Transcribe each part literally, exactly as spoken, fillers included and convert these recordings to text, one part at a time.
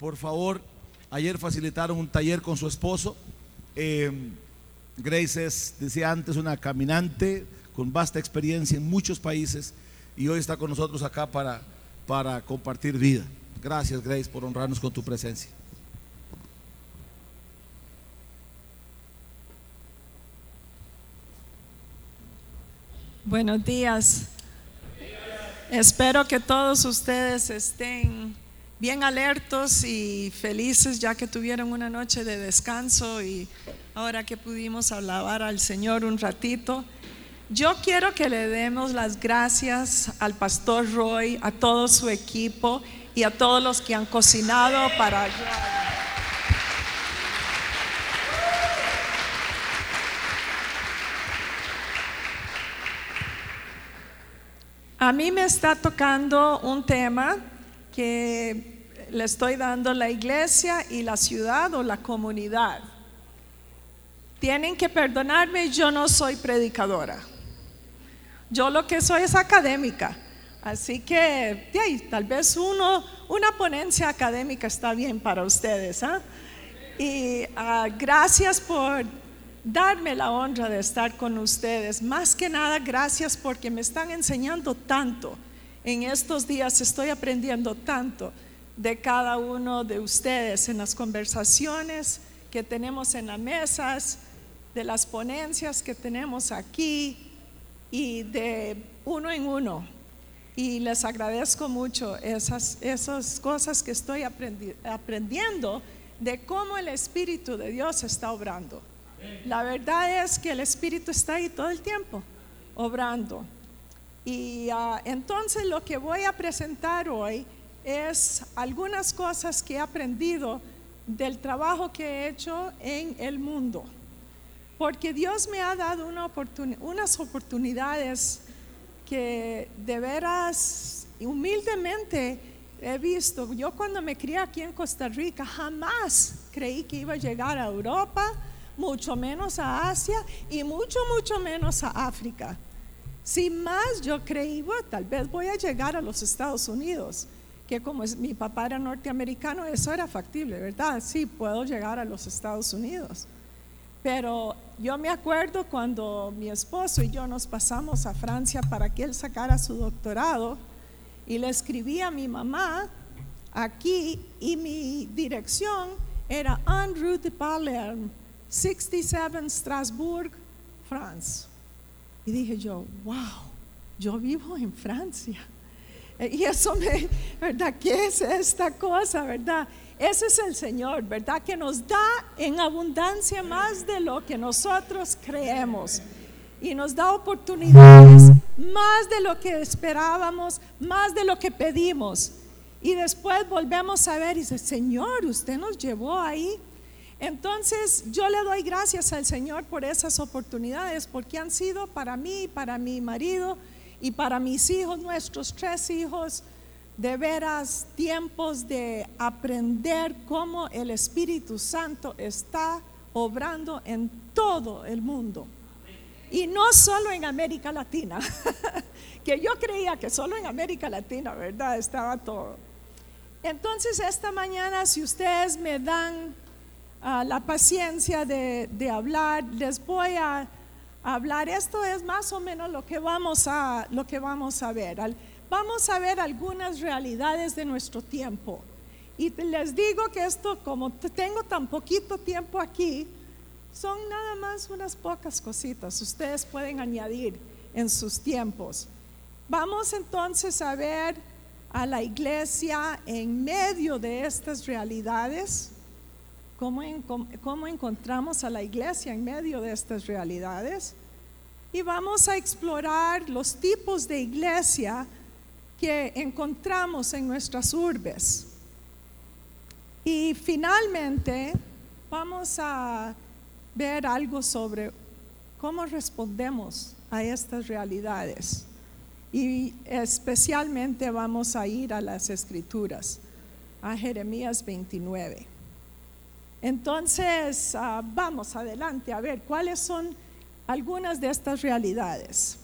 por favor, ayer facilitaron un taller con su esposo. Eh, Grace es, decía antes, una caminante con vasta experiencia en muchos países y hoy está con nosotros acá para, para compartir vida. Gracias, Grace, por honrarnos con tu presencia. Buenos días. Espero que todos ustedes estén bien alertos y felices, ya que tuvieron una noche de descanso y ahora que pudimos alabar al Señor un ratito. Yo quiero que le demos las gracias al pastor Roy, a todo su equipo y a todos los que han cocinado para ayudar. A mí me está tocando un tema que le estoy dando la iglesia y la ciudad o la comunidad. Tienen que perdonarme, yo no soy predicadora. Yo lo que soy es académica. Así que yeah, tal vez uno, una ponencia académica está bien para ustedes. ¿eh? Y uh, gracias por darme la honra de estar con ustedes. Más que nada, gracias porque me están enseñando tanto. En estos días estoy aprendiendo tanto de cada uno de ustedes en las conversaciones que tenemos en las mesas, de las ponencias que tenemos aquí y de uno en uno. Y les agradezco mucho esas, esas cosas que estoy aprendi- aprendiendo de cómo el Espíritu de Dios está obrando. La verdad es que el Espíritu está ahí todo el tiempo, obrando. Y uh, entonces lo que voy a presentar hoy es algunas cosas que he aprendido del trabajo que he hecho en el mundo. Porque Dios me ha dado una oportun- unas oportunidades que de veras, humildemente he visto. Yo cuando me crié aquí en Costa Rica, jamás creí que iba a llegar a Europa, mucho menos a Asia y mucho, mucho menos a África. Sin más, yo creí, bueno, tal vez voy a llegar a los Estados Unidos, que como es, mi papá era norteamericano, eso era factible, ¿verdad? Sí, puedo llegar a los Estados Unidos. Pero yo me acuerdo cuando mi esposo y yo nos pasamos a Francia para que él sacara su doctorado y le escribí a mi mamá aquí y mi dirección era en Rue de Palerme, sesenta y siete Strasbourg, France. Y dije yo, wow, yo vivo en Francia. Y eso me, ¿verdad? ¿Qué es esta cosa, verdad? Ese es el Señor, ¿verdad? Que nos da en abundancia más de lo que nosotros creemos. Y nos da oportunidades más de lo que esperábamos, más de lo que pedimos. Y después volvemos a ver y dice, Señor, usted nos llevó ahí. Entonces yo le doy gracias al Señor por esas oportunidades, porque han sido para mí, para mi marido y para mis hijos, nuestros tres hijos, de veras tiempos de aprender cómo el Espíritu Santo está obrando en todo el mundo. Y no solo en América Latina, que yo creía que solo en América Latina, ¿verdad? Estaba todo. Entonces esta mañana, si ustedes me dan uh, la paciencia de, de hablar, les voy a hablar. Esto es más o menos lo que vamos a, lo que vamos a ver. Al, vamos a ver algunas realidades de nuestro tiempo. Y les digo que esto, como tengo tan poquito tiempo aquí, son nada más unas pocas cositas. Ustedes pueden añadir en sus tiempos. Vamos entonces a ver a la iglesia en medio de estas realidades. ¿Cómo, en, cómo encontramos a la iglesia en medio de estas realidades? Y vamos a explorar los tipos de iglesia que encontramos en nuestras urbes. Y finalmente vamos a ver algo sobre cómo respondemos a estas realidades. Y especialmente vamos a ir a las escrituras, a Jeremías veintinueve. Entonces, uh, vamos adelante a ver cuáles son algunas de estas realidades.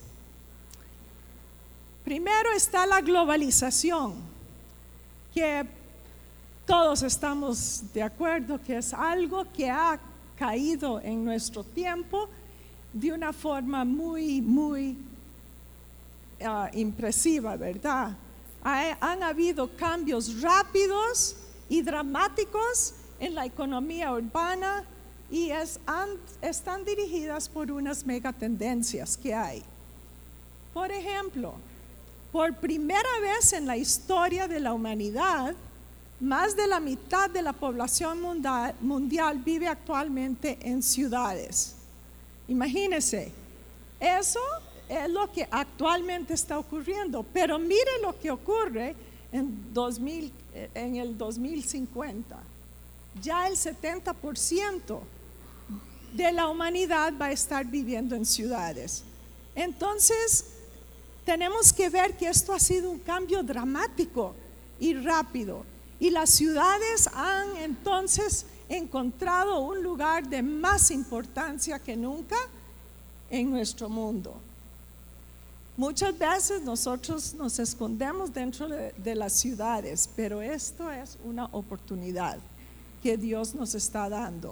Primero está la globalización, que todos estamos de acuerdo que es algo que ha caído en nuestro tiempo de una forma muy, muy uh, impresiva, ¿verdad? Ha, han habido cambios rápidos y dramáticos en la economía urbana y es, han, están dirigidas por unas megatendencias que hay. Por ejemplo, por primera vez en la historia de la humanidad, más de la mitad de la población mundial, mundial vive actualmente en ciudades. Imagínense, eso es lo que actualmente está ocurriendo, pero mire lo que ocurre en, dos mil, en el dos mil cincuenta. Ya el setenta por ciento de la humanidad va a estar viviendo en ciudades. Entonces, tenemos que ver que esto ha sido un cambio dramático y rápido. Y las ciudades han entonces encontrado un lugar de más importancia que nunca en nuestro mundo. Muchas veces nosotros nos escondemos dentro de, de las ciudades, pero esto es una oportunidad que Dios nos está dando.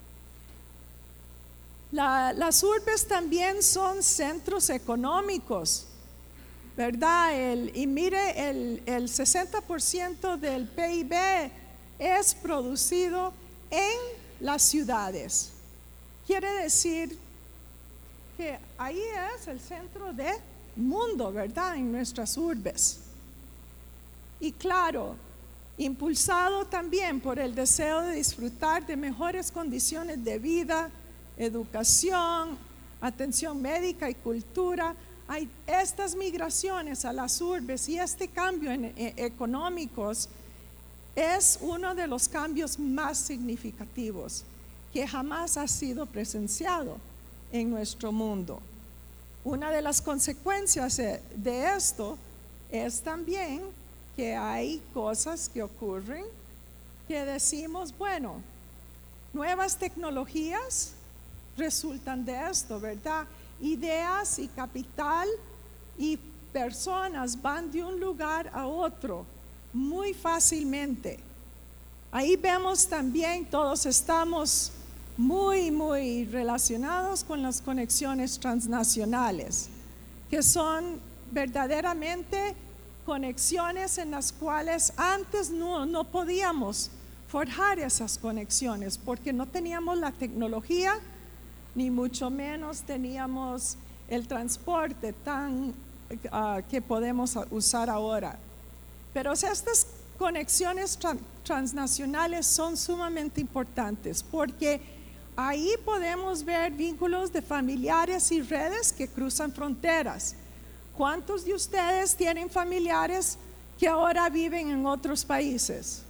La, las urbes también son centros económicos, ¿verdad? El, y mire, el, el sesenta por ciento del P I B es producido en las ciudades. Quiere decir que ahí es el centro del mundo, ¿verdad? En nuestras urbes. Y claro, impulsado también por el deseo de disfrutar de mejores condiciones de vida, educación, atención médica y cultura. Hay estas migraciones a las urbes y este cambio en, en, económicos es uno de los cambios más significativos que jamás ha sido presenciado en nuestro mundo. Una de las consecuencias de, de esto es también que hay cosas que ocurren que decimos, bueno, nuevas tecnologías resultan de esto, ¿verdad? Ideas y capital y personas van de un lugar a otro muy fácilmente. Ahí vemos también, todos estamos muy, muy relacionados con las conexiones transnacionales, que son verdaderamente conexiones en las cuales antes no, no podíamos forjar esas conexiones porque no teníamos la tecnología, ni mucho menos teníamos el transporte tan uh, que podemos usar ahora. Pero estas conexiones tra- transnacionales son sumamente importantes porque ahí podemos ver vínculos de familiares y redes que cruzan fronteras. ¿Cuántos de ustedes tienen familiares que ahora viven en otros países?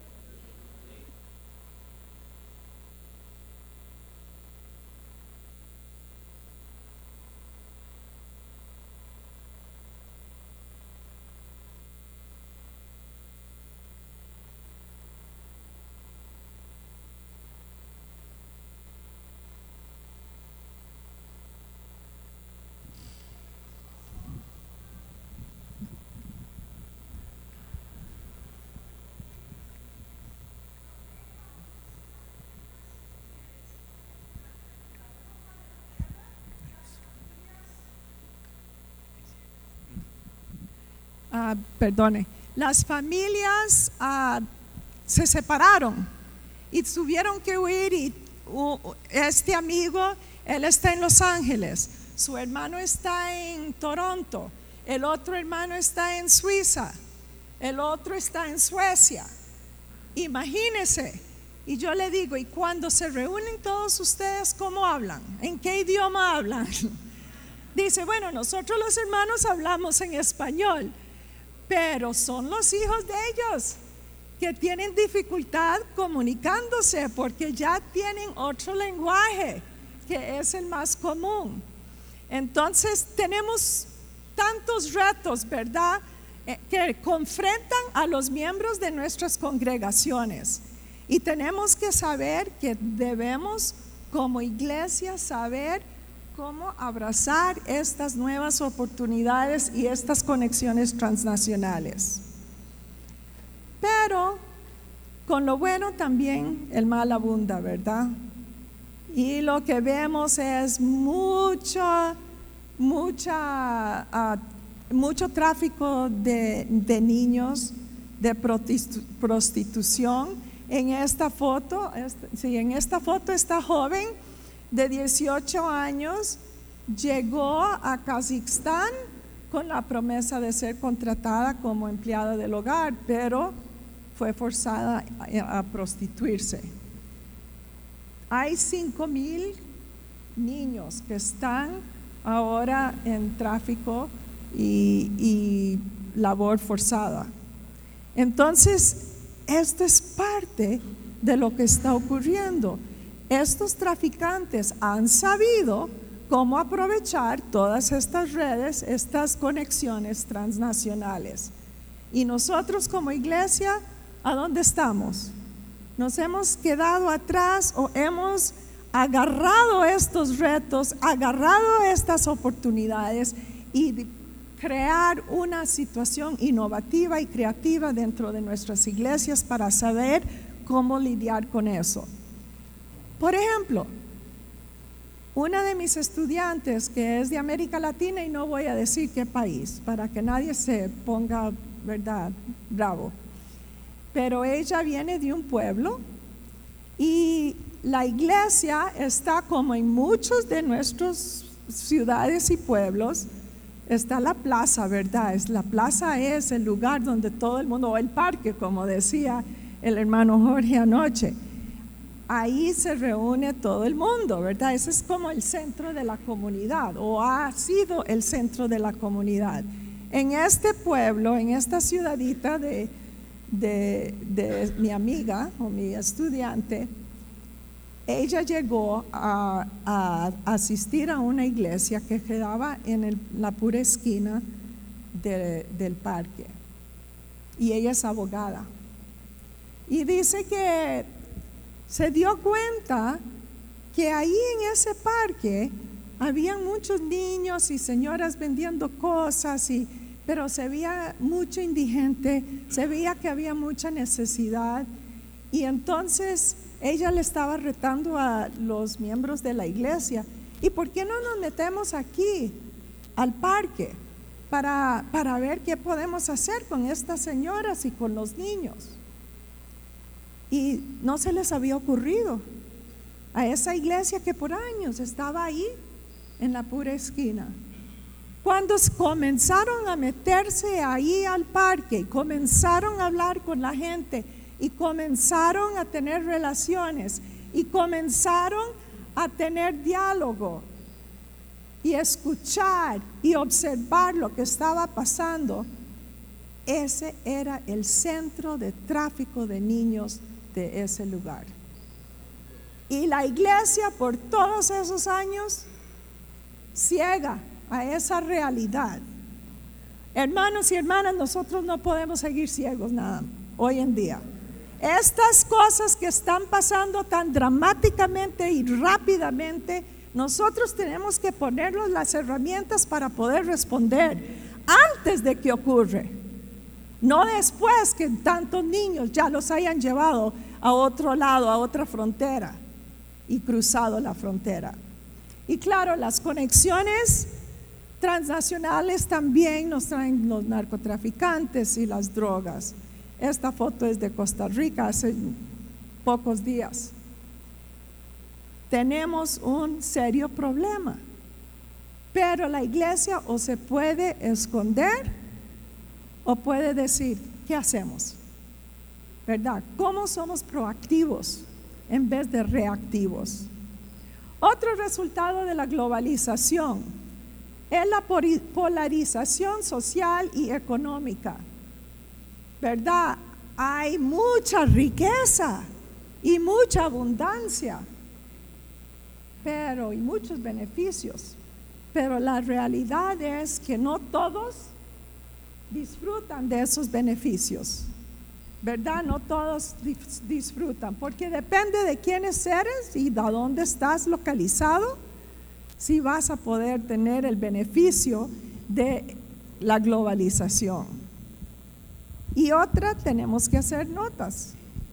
Uh, perdone, las familias uh, se separaron y tuvieron que huir y uh, este amigo, él está en Los Ángeles, su hermano está en Toronto, el otro hermano está en Suiza, el otro está en Suecia. Imagínense. Y yo le digo, ¿y cuando se reúnen todos ustedes, cómo hablan? ¿En qué idioma hablan? Dice, bueno, nosotros los hermanos hablamos en español, pero son los hijos de ellos que tienen dificultad comunicándose porque ya tienen otro lenguaje que es el más común. Entonces tenemos tantos retos, ¿verdad?, eh, que confrontan a los miembros de nuestras congregaciones y tenemos que saber que debemos como iglesia saber cómo abrazar estas nuevas oportunidades y estas conexiones transnacionales. Pero Con lo bueno también el mal abunda, ¿verdad? Y lo que vemos es mucho, mucha, uh, mucho tráfico de, de niños, de prostitución. En esta foto, sí, en esta foto esta joven de dieciocho años llegó a Kazajstán con la promesa de ser contratada como empleada del hogar, pero fue forzada a, a prostituirse. Hay cinco mil niños que están ahora en tráfico y, y labor forzada. Entonces, esto es parte de lo que está ocurriendo. Estos traficantes han sabido cómo aprovechar todas estas redes, estas conexiones transnacionales. Y nosotros como iglesia, ¿a dónde estamos? Nos hemos quedado atrás o hemos agarrado estos retos, agarrado estas oportunidades y crear una situación innovativa y creativa dentro de nuestras iglesias para saber cómo lidiar con eso. Por ejemplo, una de mis estudiantes que es de América Latina, y no voy a decir qué país para que nadie se ponga, ¿verdad?, bravo, pero ella viene de un pueblo y la iglesia está como en muchos de nuestras ciudades y pueblos. Está la plaza, ¿verdad? Es, la plaza es el lugar donde todo el mundo, o el parque, como decía el hermano Jorge anoche. Ahí se reúne todo el mundo, ¿verdad? Ese es como el centro de la comunidad, o ha sido el centro de la comunidad. En este pueblo, en esta ciudadita de, de, de mi amiga o mi estudiante, ella llegó a, a asistir a una iglesia que quedaba en el, la pura esquina de, del parque. Y ella es abogada. Y dice que se dio cuenta que ahí en ese parque había muchos niños y señoras vendiendo cosas, y, pero se veía mucho indigente, se veía que había mucha necesidad. Y entonces ella le estaba retando a los miembros de la iglesia: ¿y por qué no nos metemos aquí al parque para, para ver qué podemos hacer con estas señoras y con los niños? Y no se les había ocurrido a esa iglesia que por años estaba ahí en la pura esquina. Cuando comenzaron a meterse ahí al parque y comenzaron a hablar con la gente y comenzaron a tener relaciones y comenzaron a tener diálogo y escuchar y observar lo que estaba pasando, ese era el centro de tráfico de niños de ese lugar. Y la iglesia por todos esos años ciega a esa realidad. Hermanos y hermanas, nosotros no podemos seguir ciegos nada hoy en día. Estas cosas que están pasando tan dramáticamente y rápidamente, nosotros tenemos que ponernos las herramientas para poder responder antes de que ocurre, no después que tantos niños ya los hayan llevado a otro lado, a otra frontera y cruzado la frontera. Y claro, las conexiones transnacionales también nos traen los narcotraficantes y las drogas. Esta foto es de Costa Rica hace pocos días. Tenemos un serio problema, pero la iglesia o se puede esconder o puede decir: ¿qué hacemos? ¿Verdad? ¿Cómo somos proactivos en vez de reactivos? Otro resultado de la globalización es la polarización social y económica. ¿Verdad? Hay mucha riqueza y mucha abundancia, pero y muchos beneficios, pero la realidad es que no todos disfrutan de esos beneficios, ¿verdad? No todos disfrutan, porque depende de quiénes eres y de dónde estás localizado, si vas a poder tener el beneficio de la globalización. Y otra, tenemos que hacer notas.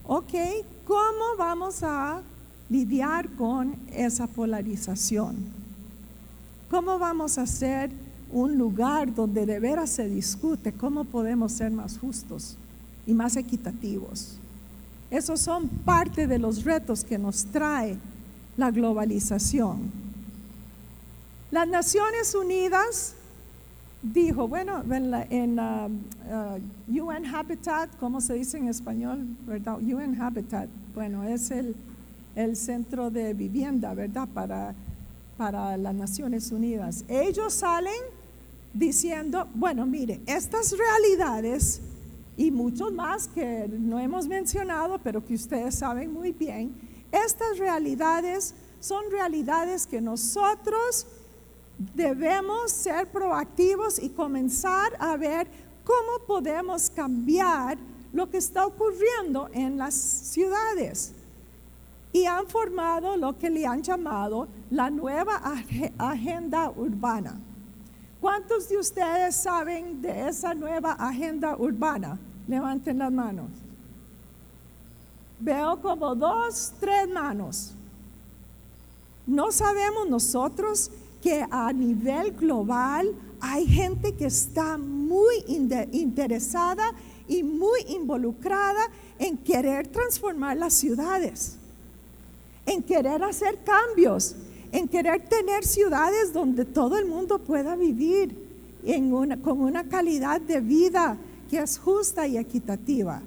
Ok, ¿cómo vamos a lidiar con esa polarización? ¿Cómo vamos a hacer un lugar donde de veras se discute cómo podemos ser más justos y más equitativos? Esos son parte de los retos que nos trae la globalización. Las Naciones Unidas dijo, bueno, en, la, en uh, uh, U N Habitat, ¿cómo se dice en español? ¿Verdad? U N Habitat, bueno, es el, el centro de vivienda, ¿verdad? Para, para las Naciones Unidas. Ellos salen diciendo, bueno, mire, estas realidades y muchos más que no hemos mencionado, pero que ustedes saben muy bien, estas realidades son realidades que nosotros debemos ser proactivos y comenzar a ver cómo podemos cambiar lo que está ocurriendo en las ciudades. Y han formado lo que le han llamado la nueva agenda urbana. ¿Cuántos de ustedes saben de esa nueva agenda urbana? Levanten las manos. Veo como dos, tres manos. No sabemos nosotros que a nivel global hay gente que está muy interesada y muy involucrada en querer transformar las ciudades, en querer hacer cambios, en querer tener ciudades donde todo el mundo pueda vivir en una, con una calidad de vida que es justa y equitativa.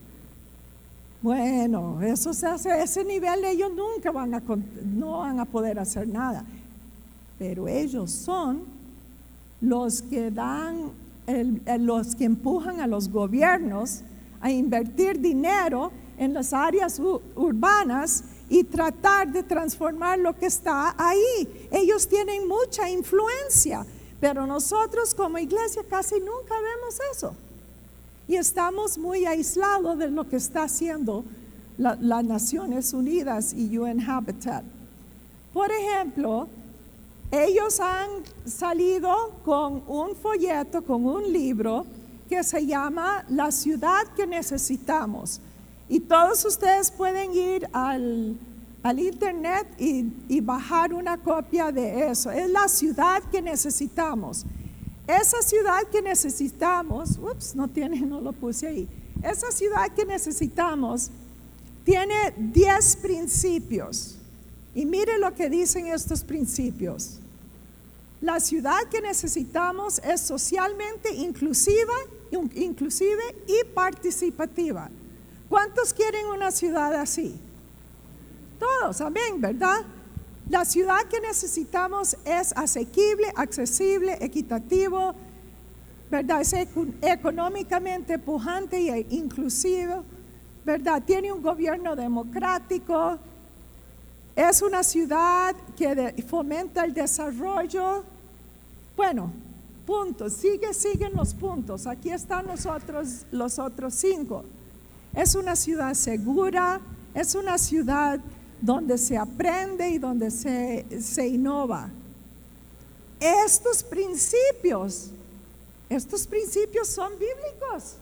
Bueno, eso se hace a ese nivel, ellos nunca van a, no van a poder hacer nada. Pero ellos son los que dan, el, el, los que empujan a los gobiernos a invertir dinero en las áreas u, urbanas y tratar de transformar lo que está ahí. Ellos tienen mucha influencia, pero nosotros como iglesia casi nunca vemos eso. Y estamos muy aislados de lo que está haciendo la, las Naciones Unidas y U N Habitat. Por ejemplo, ellos han salido con un folleto, con un libro que se llama La ciudad que necesitamos. Y todos ustedes pueden ir al, al internet y, y bajar una copia de eso. Es la ciudad que necesitamos. Esa ciudad que necesitamos, ups, no tiene, no lo puse ahí. Esa ciudad que necesitamos tiene diez principios. Y mire lo que dicen estos principios. La ciudad que necesitamos es socialmente inclusiva, inclusive y participativa. ¿Cuántos quieren una ciudad así? Todos, amén, ¿verdad? La ciudad que necesitamos es asequible, accesible, equitativo, ¿verdad? Es económicamente pujante e inclusivo, ¿verdad? Tiene un gobierno democrático. Es una ciudad que de, fomenta el desarrollo. Bueno, puntos, sigue, siguen los puntos. Aquí están los otros, los otros cinco. Es una ciudad segura, es una ciudad donde se aprende y donde se, se innova. Estos principios, estos principios son bíblicos.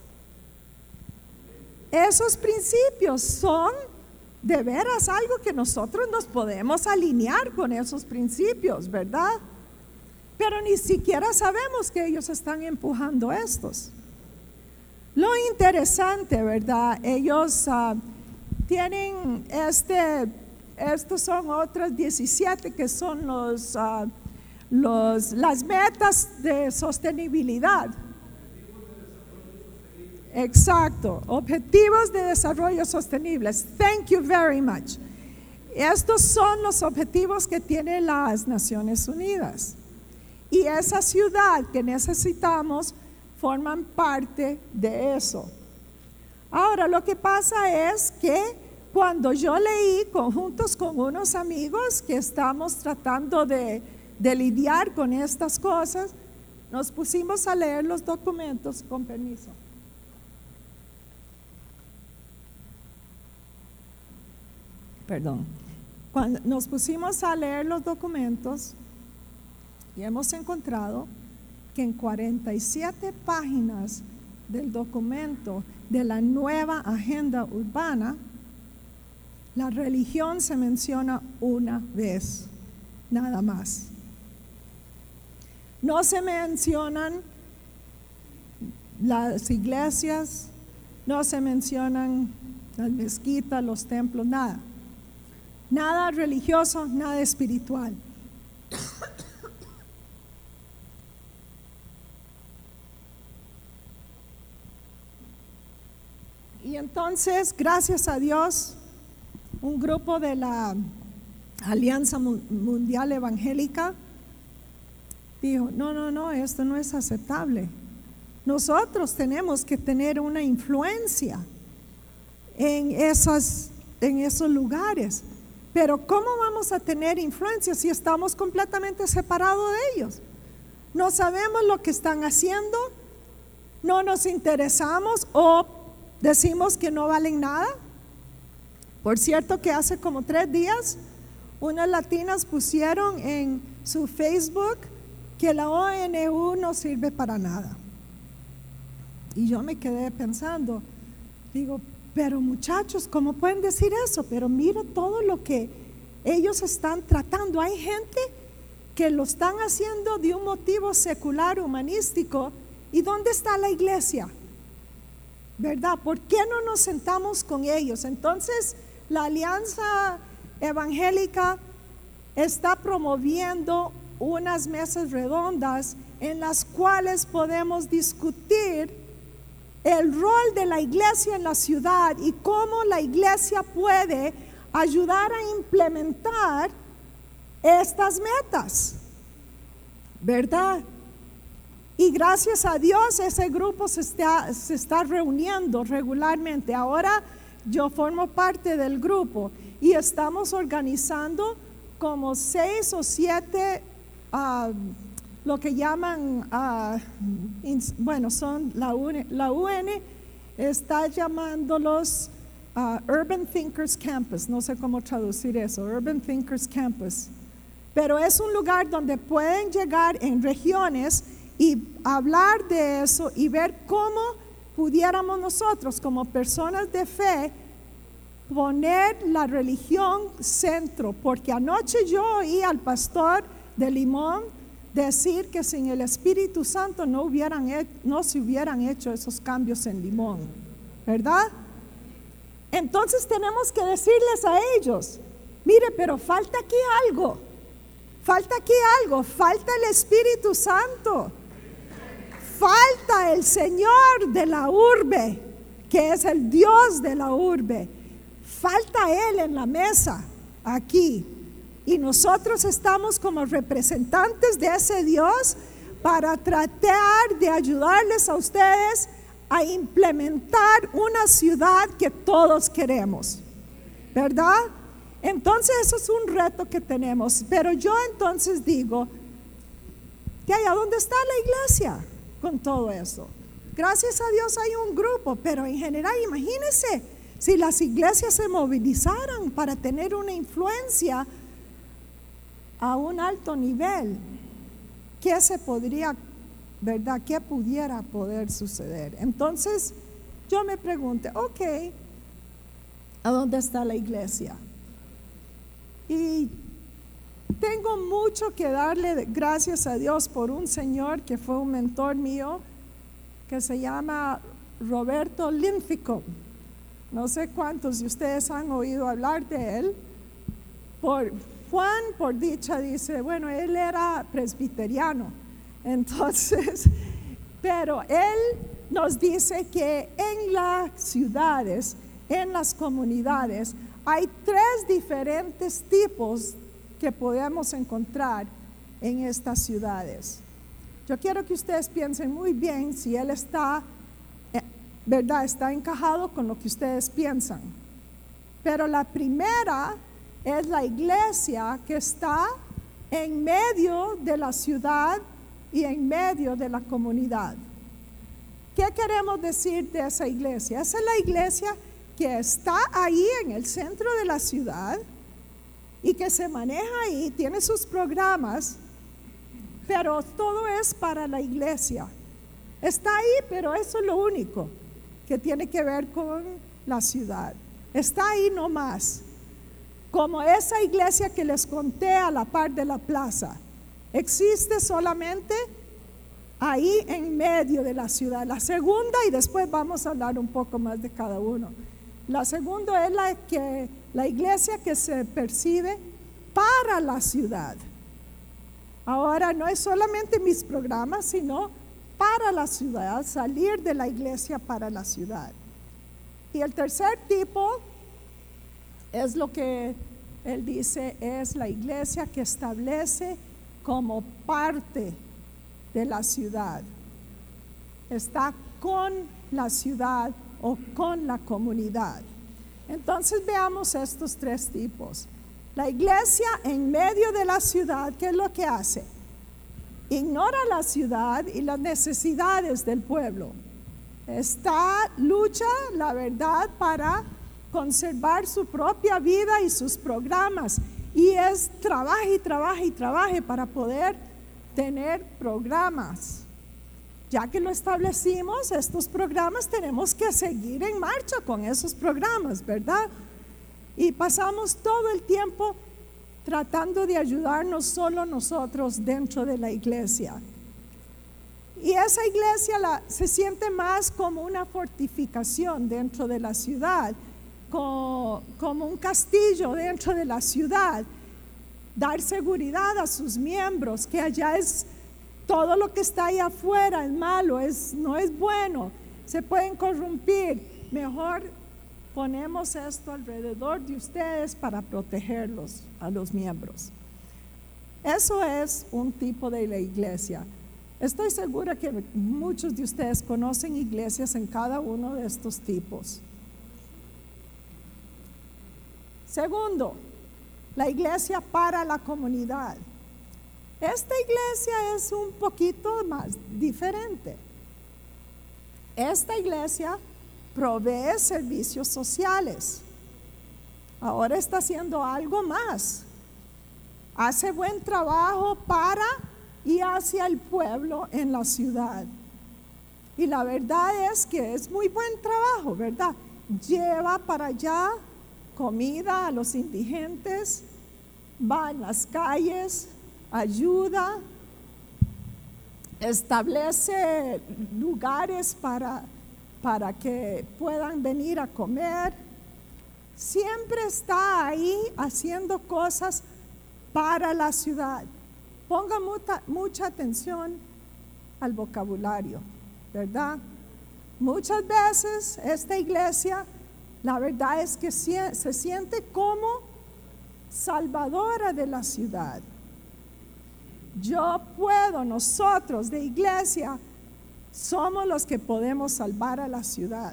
Esos principios son de veras algo que nosotros nos podemos alinear con esos principios, ¿verdad? Pero ni siquiera sabemos que ellos están empujando estos. Lo interesante, ¿verdad? Ellos uh, tienen este, estos son otras diecisiete que son los, uh, los, las metas de sostenibilidad. Exacto, objetivos de desarrollo sostenibles. Thank you very much. Estos son los objetivos que tienen las Naciones Unidas. Y esa ciudad que necesitamos forman parte de eso. Ahora, lo que pasa es que cuando yo leí conjuntos con unos amigos que estamos tratando de, de lidiar con estas cosas, nos pusimos a leer los documentos, con permiso. Perdón. Cuando nos pusimos a leer los documentos y hemos encontrado que en cuarenta y siete páginas del documento de la nueva agenda urbana La religión se menciona una vez, nada más. No se mencionan las iglesias, no se mencionan las mezquitas, los templos, nada. Nada religioso, nada espiritual. Y entonces, gracias a Dios, un grupo de la Alianza Mundial Evangélica dijo, no, no, no, esto no es aceptable. Nosotros tenemos que tener una influencia en esos, en esos lugares. Pero ¿cómo vamos a tener influencia si estamos completamente separados de ellos? No sabemos lo que están haciendo, no nos interesamos o decimos que no valen nada. Por cierto que hace como tres días unas latinas pusieron en su Facebook que la O N U no sirve para nada. Y yo me quedé pensando, digo, pero muchachos, ¿cómo pueden decir eso? Pero mira todo lo que ellos están tratando. Hay gente que lo están haciendo de un motivo secular, humanístico. ¿Y dónde está la iglesia? ¿Verdad? ¿Por qué no nos sentamos con ellos? Entonces, la Alianza Evangélica está promoviendo unas mesas redondas en las cuales podemos discutir el rol de la iglesia en la ciudad y cómo la iglesia puede ayudar a implementar estas metas, ¿verdad? Y gracias a Dios ese grupo se está, se está reuniendo regularmente. Ahora yo formo parte del grupo y estamos organizando como seis o siete uh, lo que llaman, uh, ins, bueno, son la U N, la U N está llamándolos uh, Urban Thinkers Campus, no sé cómo traducir eso, Urban Thinkers Campus, pero es un lugar donde pueden llegar en regiones y hablar de eso y ver cómo pudiéramos nosotros como personas de fe poner la religión centro, porque anoche yo oí al pastor de Limón decir que sin el Espíritu Santo no, hubieran, no se hubieran hecho esos cambios en Limón, ¿verdad? Entonces tenemos que decirles a ellos, mire, pero falta aquí algo, falta aquí algo, falta el Espíritu Santo, falta el Señor de la urbe, que es el Dios de la urbe, falta Él en la mesa aquí. Y nosotros estamos como representantes de ese Dios para tratar de ayudarles a ustedes a implementar una ciudad que todos queremos, ¿verdad? Entonces eso es un reto que tenemos. Pero yo entonces digo, ¿y a dónde está la iglesia con todo eso? Gracias a Dios hay un grupo, pero en general imagínense si las iglesias se movilizaran para tener una influencia a un alto nivel, ¿qué se podría, verdad? ¿Qué pudiera poder suceder? Entonces, yo me pregunté, ok, ¿a dónde está la iglesia? Y tengo mucho que darle gracias a Dios por un señor que fue un mentor mío, que se llama Roberto Linthicum. No sé cuántos de ustedes han oído hablar de él. Por Juan, por dicha, dice, bueno, él era presbiteriano, entonces, pero él nos dice que en las ciudades, en las comunidades, hay tres diferentes tipos que podemos encontrar en estas ciudades. Yo quiero que ustedes piensen muy bien si él está, ¿verdad? Está encajado con lo que ustedes piensan. Pero la primera es la iglesia que está en medio de la ciudad y en medio de la comunidad. ¿Qué queremos decir de esa iglesia? Esa es la iglesia que está ahí en el centro de la ciudad y que se maneja ahí, tiene sus programas, pero todo es para la iglesia. Está ahí, pero eso es lo único que tiene que ver con la ciudad. Está ahí nomás. como esa iglesia que les conté a la par de la plaza. Existe solamente ahí en medio de la ciudad. La segunda, y después vamos a hablar un poco más de cada uno. La segunda es la, que, la iglesia que se percibe para la ciudad. Ahora no es solamente mis programas, sino para la ciudad, salir de la iglesia para la ciudad. Y el tercer tipo es lo que él dice, es la iglesia que establece como parte de la ciudad. Está con la ciudad o con la comunidad. Entonces veamos estos tres tipos. La iglesia en medio de la ciudad, ¿qué es lo que hace? Ignora la ciudad y las necesidades del pueblo. Está, lucha, la verdad, para conservar su propia vida y sus programas. Y es trabaje y trabaje y trabaje para poder tener programas. Ya que lo establecimos, estos programas tenemos que seguir en marcha con esos programas, ¿verdad? Y pasamos todo el tiempo tratando de ayudarnos solo nosotros dentro de la iglesia. Y esa iglesia la, se siente más como una fortificación dentro de la ciudad, como, como un castillo dentro de la ciudad, dar seguridad a sus miembros, que allá es todo lo que está ahí afuera, es malo, es, no es bueno, se pueden corrompir. Mejor ponemos esto alrededor de ustedes para protegerlos a los miembros. Eso es un tipo de la iglesia. Estoy segura que muchos de ustedes conocen iglesias en cada uno de estos tipos. Segundo, la iglesia para la comunidad. Esta iglesia es un poquito más diferente. Esta iglesia provee servicios sociales. Ahora está haciendo algo más. Hace buen trabajo para y hacia el pueblo en la ciudad. Y la verdad es que es muy buen trabajo, ¿verdad? Lleva para allá comida a los indigentes, va en las calles, ayuda, establece lugares para, para que puedan venir a comer. Siempre está ahí haciendo cosas para la ciudad. Ponga mucha, mucha atención al vocabulario, ¿verdad? Muchas veces esta iglesia, la verdad es que se, se siente como salvadora de la ciudad. Yo puedo, nosotros de iglesia, somos los que podemos salvar a la ciudad.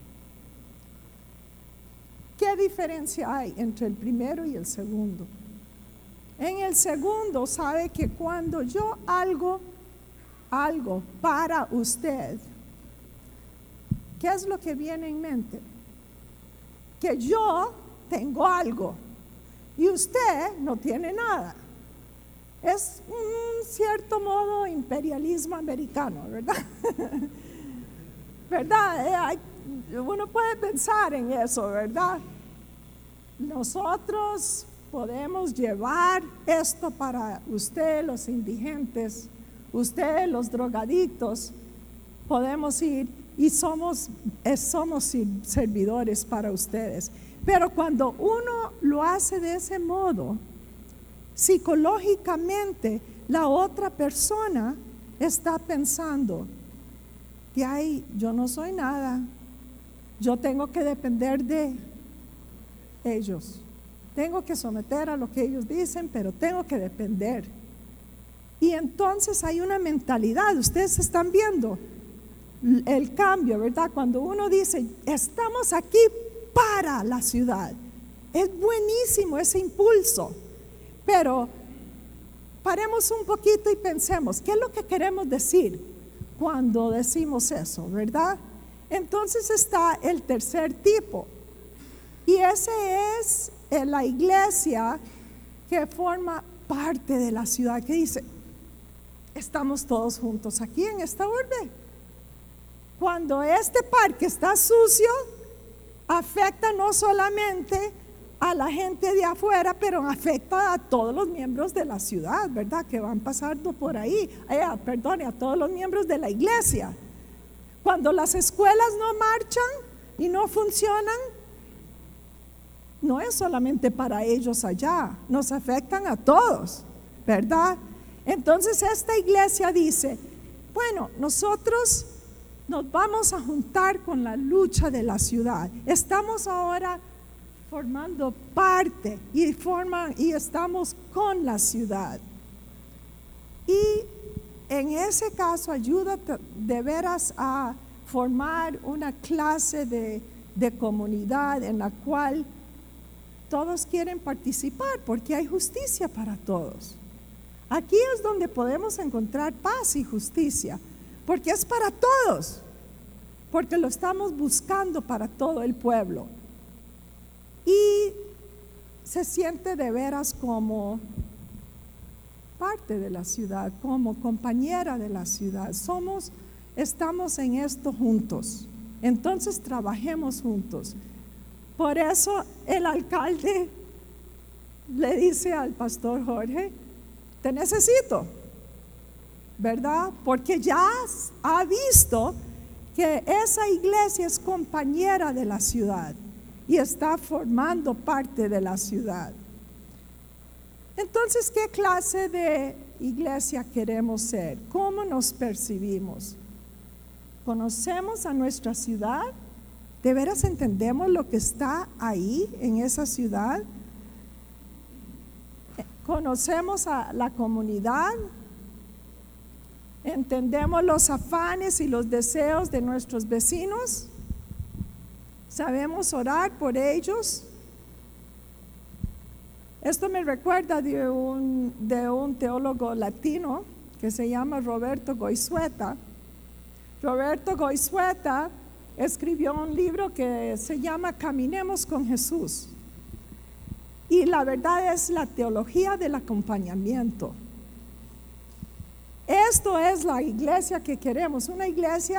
¿Qué diferencia hay entre el primero y el segundo? En el segundo, sabe que cuando yo hago algo para usted, ¿qué es lo que viene en mente? Que yo tengo algo y usted no tiene nada. Es un cierto modo imperialismo americano, ¿verdad? ¿Verdad? Uno puede pensar en eso, ¿verdad? Nosotros podemos llevar esto para usted, los indigentes, usted, los drogadictos, podemos ir y somos, somos servidores para ustedes. Pero cuando uno lo hace de ese modo, psicológicamente la otra persona está pensando, de ahí yo no soy nada, yo tengo que depender de ellos, tengo que someter a lo que ellos dicen, pero tengo que depender. Y entonces hay una mentalidad, ustedes están viendo el cambio, ¿verdad? Cuando uno dice, estamos aquí para la ciudad, es buenísimo ese impulso. Pero paremos un poquito y pensemos, ¿qué es lo que queremos decir cuando decimos eso, verdad? Entonces está el tercer tipo, y ese es la iglesia que forma parte de la ciudad, que dice, estamos todos juntos aquí en esta urbe. Cuando este parque está sucio, afecta no solamente a la gente de afuera, pero afecta a todos los miembros de la ciudad, ¿verdad? Que van pasando por ahí. Eh, perdón, a todos los miembros de la iglesia. Cuando las escuelas no marchan y no funcionan, no es solamente para ellos allá, nos afectan a todos, ¿verdad? Entonces esta iglesia dice, bueno, nosotros nos vamos a juntar con la lucha de la ciudad. Estamos ahora formando parte y, forman, y estamos con la ciudad. Y en ese caso ayuda de veras a formar una clase de, de comunidad en la cual todos quieren participar porque hay justicia para todos. Aquí es donde podemos encontrar paz y justicia, porque es para todos, porque lo estamos buscando para todo el pueblo. Y se siente de veras como parte de la ciudad, como compañera de la ciudad. Somos, estamos en esto juntos. Entonces trabajemos juntos. Por eso el alcalde le dice al pastor Jorge, te necesito, ¿verdad? Porque ya ha visto que esa iglesia es compañera de la ciudad y está formando parte de la ciudad. Entonces, ¿qué clase de iglesia queremos ser? ¿Cómo nos percibimos? ¿Conocemos a nuestra ciudad? ¿De veras entendemos lo que está ahí en esa ciudad? ¿Conocemos a la comunidad? ¿Entendemos los afanes y los deseos de nuestros vecinos? ¿Sabemos orar por ellos? Esto me recuerda de un, de un teólogo latino que se llama Roberto Goizueta. Roberto Goizueta escribió un libro que se llama Caminemos con Jesús. Y la verdad es la teología del acompañamiento. Esto es la iglesia que queremos, una iglesia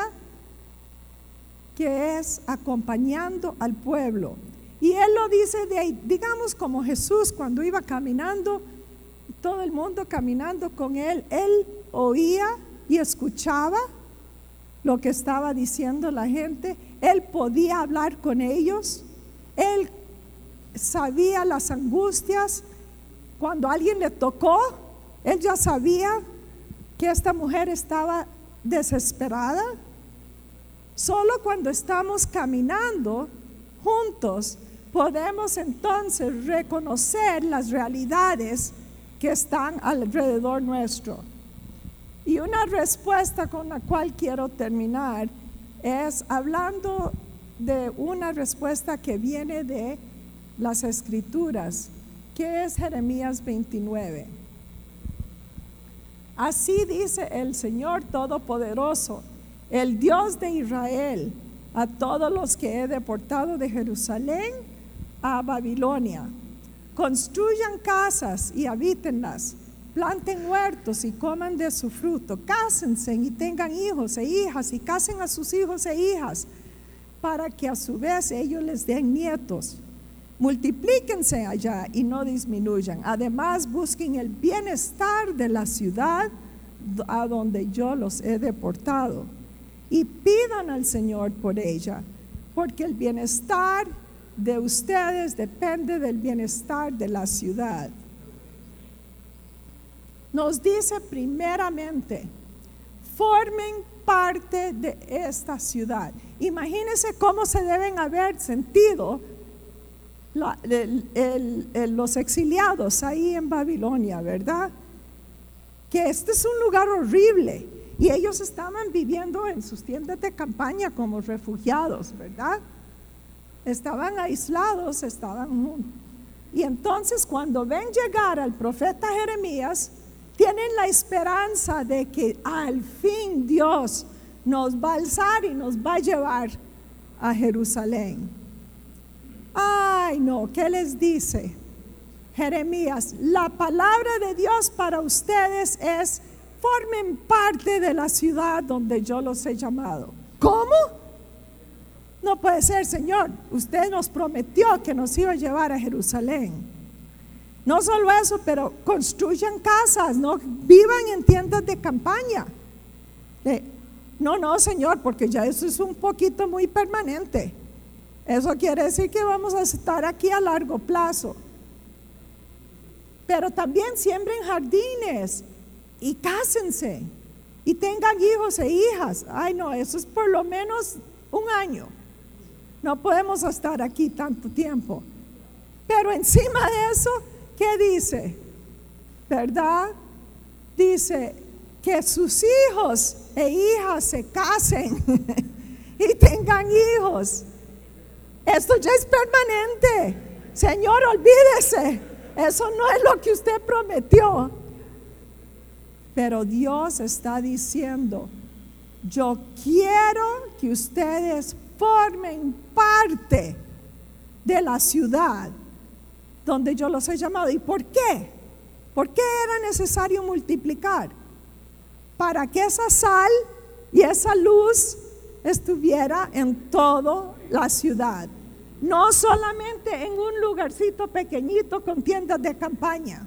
que es acompañando al pueblo. Y él lo dice de ahí, digamos como Jesús cuando iba caminando, todo el mundo caminando con él, él oía y escuchaba lo que estaba diciendo la gente, él podía hablar con ellos, él sabía las angustias. Cuando alguien le tocó, él ya sabía que esta mujer estaba desesperada. Solo cuando estamos caminando juntos podemos entonces reconocer las realidades que están alrededor nuestro. Y una respuesta con la cual quiero terminar es hablando de una respuesta que viene de las Escrituras, que es Jeremías veintinueve. Así dice el Señor Todopoderoso, el Dios de Israel, a todos los que he deportado de Jerusalén a Babilonia: construyan casas y habítenlas, planten huertos y coman de su fruto, cásense y tengan hijos e hijas y casen a sus hijos e hijas, para que a su vez ellos les den nietos. Multiplíquense allá y no disminuyan. Además, busquen el bienestar de la ciudad a donde yo los he deportado y pidan al Señor por ella, porque el bienestar de ustedes depende del bienestar de la ciudad. Nos dice primeramente, formen parte de esta ciudad. Imagínense cómo se deben haber sentido la, el, el, el, los exiliados ahí en Babilonia, ¿verdad? Que este es un lugar horrible y ellos estaban viviendo en sus tiendas de campaña como refugiados, ¿verdad? Estaban aislados, estaban juntos. Y entonces cuando ven llegar al profeta Jeremías, tienen la esperanza de que al fin Dios nos va a alzar y nos va a llevar a Jerusalén. Ay, no, ¿qué les dice Jeremías? La palabra de Dios para ustedes es: formen parte de la ciudad donde yo los he llamado. ¿Cómo? No puede ser, Señor, usted nos prometió que nos iba a llevar a Jerusalén. No solo eso, pero construyan casas, no vivan en tiendas de campaña. Eh, no, no, Señor, porque ya eso es un poquito muy permanente. Eso quiere decir que vamos a estar aquí a largo plazo. Pero también siembren jardines y cásense y tengan hijos e hijas. Ay, no, eso es por lo menos un año. No podemos estar aquí tanto tiempo. Pero encima de eso, ¿qué dice? ¿Verdad? Dice que sus hijos e hijas se casen y tengan hijos. Esto ya es permanente. Señor, olvídese. Eso no es lo que usted prometió. Pero Dios está diciendo: yo quiero que ustedes formen parte de la ciudad donde yo los he llamado. ¿Y por qué? ¿Por qué era necesario multiplicar? Para que esa sal y esa luz estuviera en toda la ciudad, no solamente en un lugarcito pequeñito con tiendas de campaña.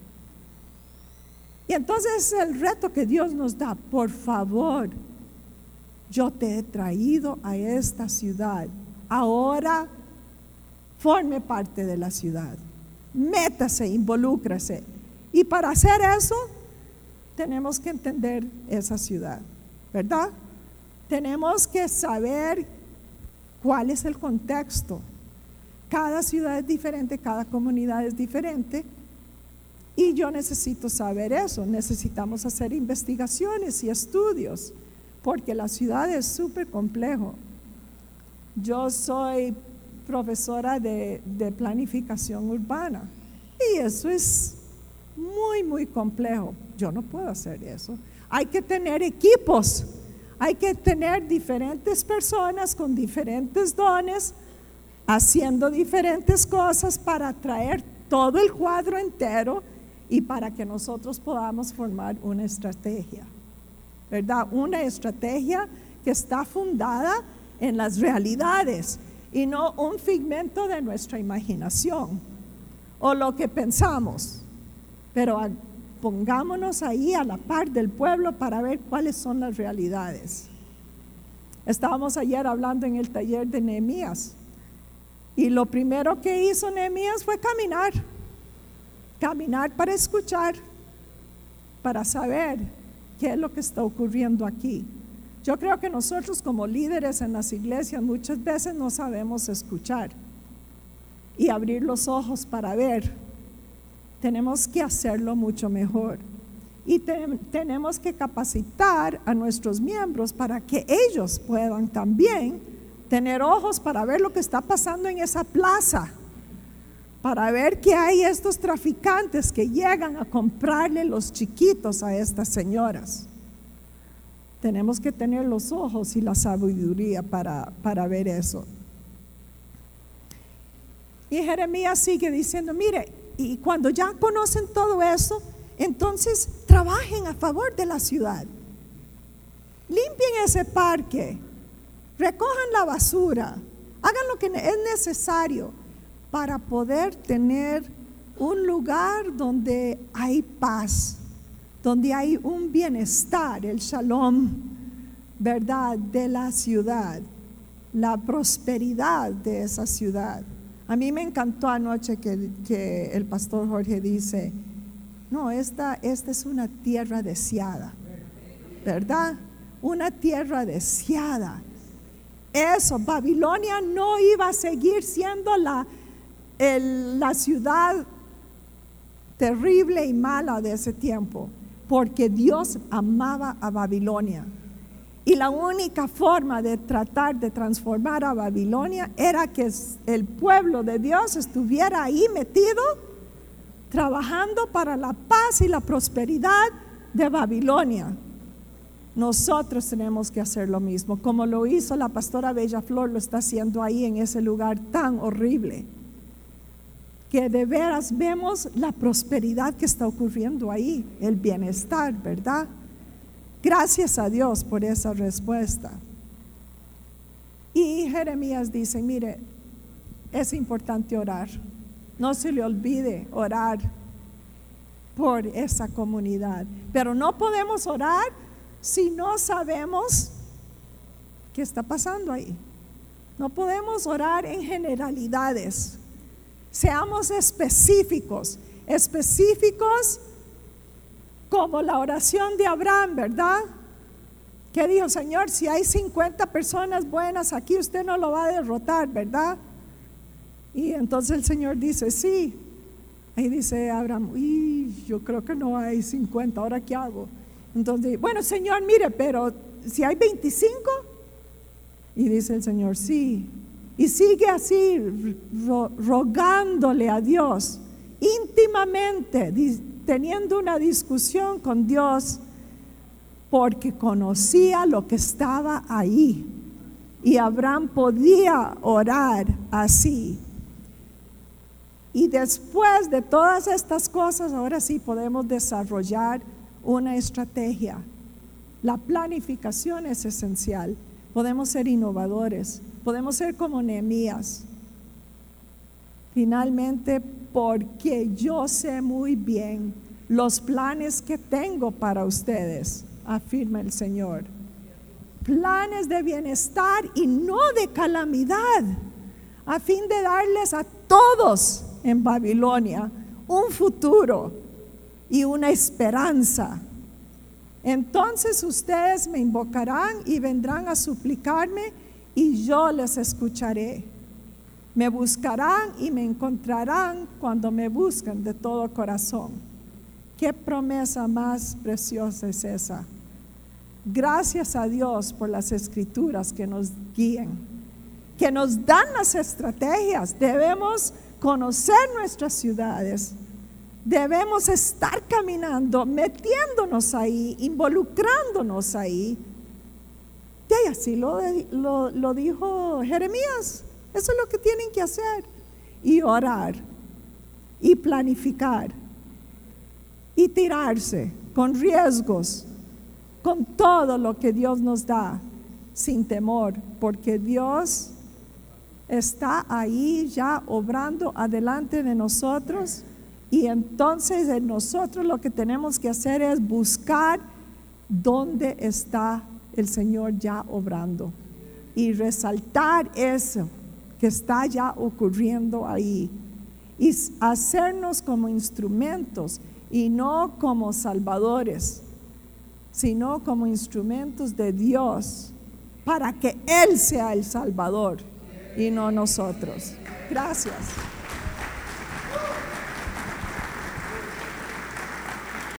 Y entonces es el reto que Dios nos da. Por favor, yo te he traído a esta ciudad. Ahora forme parte de la ciudad. Métase, involúcrase. Y para hacer eso, tenemos que entender esa ciudad, ¿verdad? Tenemos que saber cuál es el contexto. Cada ciudad es diferente, cada comunidad es diferente. Y yo necesito saber eso. Necesitamos hacer investigaciones y estudios, porque la ciudad es súper complejo. Yo soy profesora de, de planificación urbana y eso es muy, muy complejo. Yo no puedo hacer eso. Hay que tener equipos, hay que tener diferentes personas con diferentes dones, haciendo diferentes cosas para traer todo el cuadro entero y para que nosotros podamos formar una estrategia, ¿verdad? Una estrategia que está fundada en las realidades y no un figmento de nuestra imaginación o lo que pensamos. Pero pongámonos ahí a la par del pueblo para ver cuáles son las realidades. Estábamos ayer hablando en el taller de Nehemías y lo primero que hizo Nehemías fue caminar. Caminar para escuchar, para saber qué es lo que está ocurriendo aquí. Yo creo que nosotros como líderes en las iglesias muchas veces no sabemos escuchar y abrir los ojos para ver. Tenemos que hacerlo mucho mejor y te, tenemos que capacitar a nuestros miembros para que ellos puedan también tener ojos para ver lo que está pasando en esa plaza, para ver que hay estos traficantes que llegan a comprarle los chiquitos a estas señoras. Tenemos que tener los ojos y la sabiduría para, para ver eso. Y Jeremías sigue diciendo, mire, y cuando ya conocen todo eso, entonces trabajen a favor de la ciudad. Limpien ese parque, recojan la basura, hagan lo que es necesario para poder tener un lugar donde hay paz, donde hay un bienestar, el shalom, ¿verdad?, de la ciudad, la prosperidad de esa ciudad. A mí me encantó anoche que, que el pastor Jorge dice, no, esta, esta es una tierra deseada, ¿verdad? Una tierra deseada. Eso, Babilonia no iba a seguir siendo la, el, la ciudad terrible y mala de ese tiempo, porque Dios amaba a Babilonia. Y la única forma de tratar de transformar a Babilonia era que el pueblo de Dios estuviera ahí metido, trabajando para la paz y la prosperidad de Babilonia. Nosotros tenemos que hacer lo mismo, como lo hizo la pastora Bellaflor, lo está haciendo ahí en ese lugar tan horrible, que de veras vemos la prosperidad que está ocurriendo ahí, el bienestar, ¿verdad? Gracias a Dios por esa respuesta. Y Jeremías dice, mire, es importante orar. No se le olvide orar por esa comunidad. Pero no podemos orar si no sabemos qué está pasando ahí. No podemos orar en generalidades. Seamos específicos, específicos como la oración de Abraham, ¿verdad? Que dijo, Señor, si hay cincuenta personas buenas aquí, usted no lo va a derrotar, ¿verdad? Y entonces el Señor dice, sí. Ahí dice Abraham, uy, yo creo que no hay cincuenta, ¿ahora qué hago? Entonces, bueno, Señor, mire, pero si hay veinticinco. Y dice el Señor, sí. Y sigue así, ro- rogándole a Dios, íntimamente, di- teniendo una discusión con Dios, porque conocía lo que estaba ahí. Y Abraham podía orar así. Y después de todas estas cosas, ahora sí podemos desarrollar una estrategia. La planificación es esencial. Podemos ser innovadores, podemos ser como Nehemías. Finalmente, porque yo sé muy bien los planes que tengo para ustedes, afirma el Señor. Planes de bienestar y no de calamidad, a fin de darles a todos en Babilonia un futuro y una esperanza. Entonces ustedes me invocarán y vendrán a suplicarme y yo les escucharé. Me buscarán y me encontrarán cuando me buscan de todo corazón. ¿Qué promesa más preciosa es esa? Gracias a Dios por las escrituras que nos guían, que nos dan las estrategias. Debemos conocer nuestras ciudades. Debemos estar caminando, metiéndonos ahí, involucrándonos ahí. Y así lo, lo, lo dijo Jeremías. Eso es lo que tienen que hacer. Y orar, y planificar, y tirarse con riesgos, con todo lo que Dios nos da, sin temor, porque Dios está ahí ya obrando adelante de nosotros. Y entonces en nosotros lo que tenemos que hacer es buscar dónde está el Señor ya obrando y resaltar eso que está ya ocurriendo ahí y hacernos como instrumentos y no como salvadores, sino como instrumentos de Dios para que Él sea el Salvador y no nosotros. Gracias.